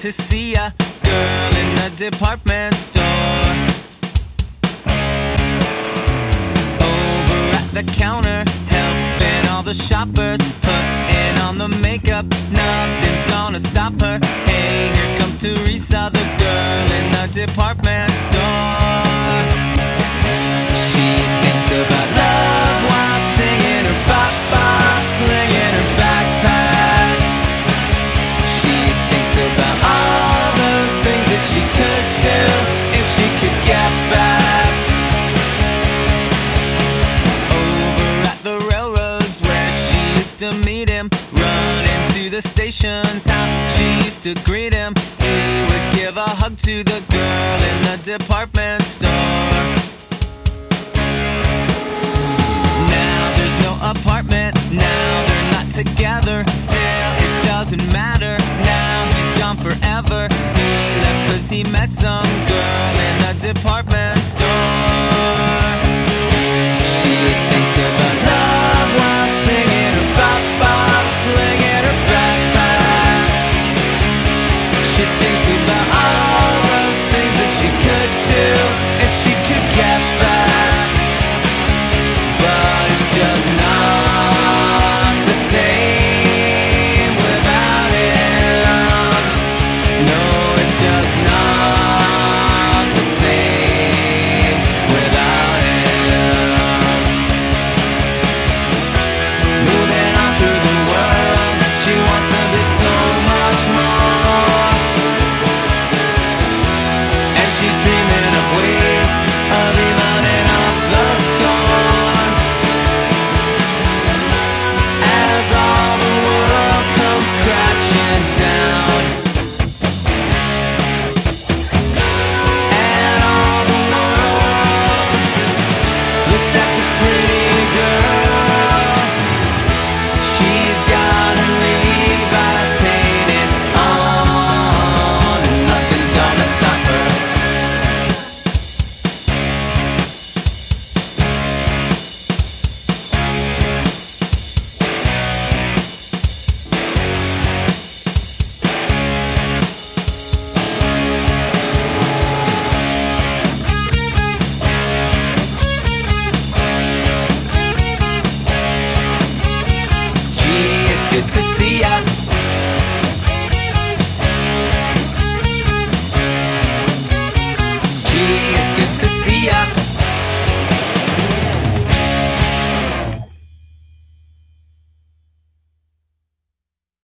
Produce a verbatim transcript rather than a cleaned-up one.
to see ya, girl in the department store. Over at the counter, helping all the shoppers, putting on the makeup, nothing's gonna stop her. Hey, here comes Teresa, the girl in the department store. She thinks about love while singing her bop bop, slinging her backpack. She thinks about all those things that she could do if she could get back. Over at the railroads where she used to meet him, running to the stations, how she used to greet him. He would give a hug to the girl in the department store. Now there's no apartment, now they're not together. Still, it doesn't matter, now he's gone forever. He left cause he met some